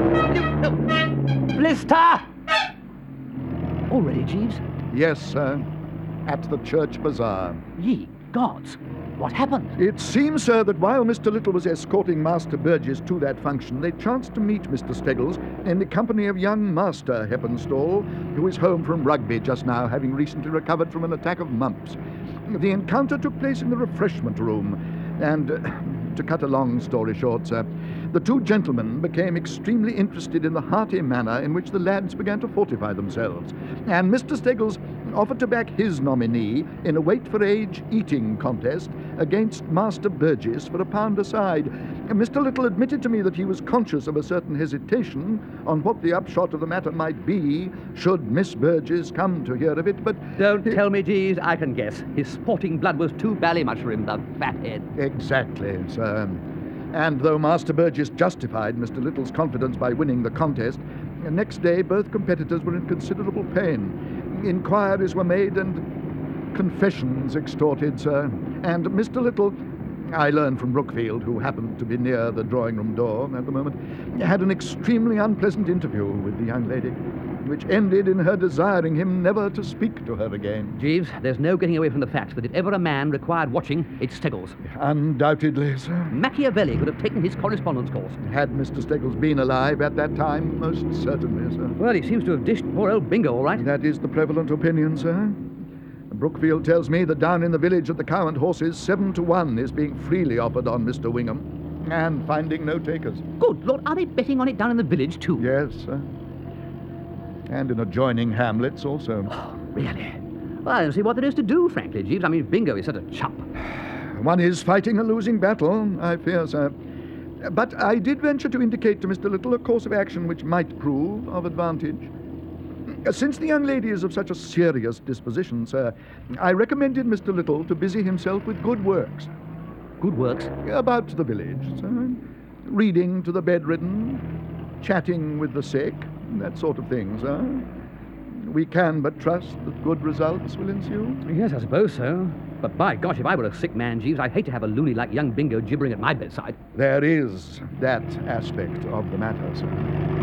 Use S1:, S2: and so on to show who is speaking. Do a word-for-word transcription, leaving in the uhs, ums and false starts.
S1: Blister! Already, Jeeves?
S2: Yes, sir. At the church bazaar.
S1: Ye gods! What happened?
S2: It seems, sir, that while Mister Little was escorting Master Burgess to that function, they chanced to meet Mister Steggles in the company of young Master Heppenstall, who is home from Rugby just now, having recently recovered from an attack of mumps. The encounter took place in the refreshment room, and, uh, to cut a long story short, sir, the two gentlemen became extremely interested in the hearty manner in which the lads began to fortify themselves, and Mister Steggles offered to back his nominee in a weight-for-age eating contest against Master Burgess for a pound a side. Mister Little admitted to me that he was conscious of a certain hesitation on what the upshot of the matter might be should Miss Burgess come to hear of it, but...
S1: Don't he... tell me, Jeeves, I can guess. His sporting blood was too bally much for him, the fathead.
S2: Exactly, sir. And though Master Burgess justified Mister Little's confidence by winning the contest, next day both competitors were in considerable pain. Inquiries were made and confessions extorted, sir. And Mister Little, I learned from Brookfield, who happened to be near the drawing-room door at the moment, had an extremely unpleasant interview with the young lady, which ended in her desiring him never to speak to her again.
S1: Jeeves, there's no getting away from the fact that if ever a man required watching, it's Steggles.
S2: Undoubtedly, sir.
S1: Machiavelli could have taken his correspondence course.
S2: Had Mister Steggles been alive at that time, most certainly, sir.
S1: Well, he seems to have dished poor old Bingo, all right.
S2: That is the prevalent opinion, sir. Brookfield tells me that down in the village at the Cow and Horses, seven to one is being freely offered on Mister Wingham, and finding no takers.
S1: Good Lord, are they betting on it down in the village, too?
S2: Yes, sir. And in adjoining hamlets also.
S1: Oh, really? Well, I don't see what there is to do, frankly, Jeeves. I mean, Bingo is such a chump.
S2: One is fighting a losing battle, I fear, sir. But I did venture to indicate to Mister Little a course of action which might prove of advantage. Since the young lady is of such a serious disposition, sir, I recommended Mister Little to busy himself with good works.
S1: Good works?
S2: About the village, sir. Reading to the bedridden, chatting with the sick, that sort of thing, sir. We can but trust that good results will ensue.
S1: Yes, I suppose so. But by gosh, if I were a sick man, Jeeves, I'd hate to have a loony like young Bingo gibbering at my bedside.
S2: There is that aspect of the matter, sir.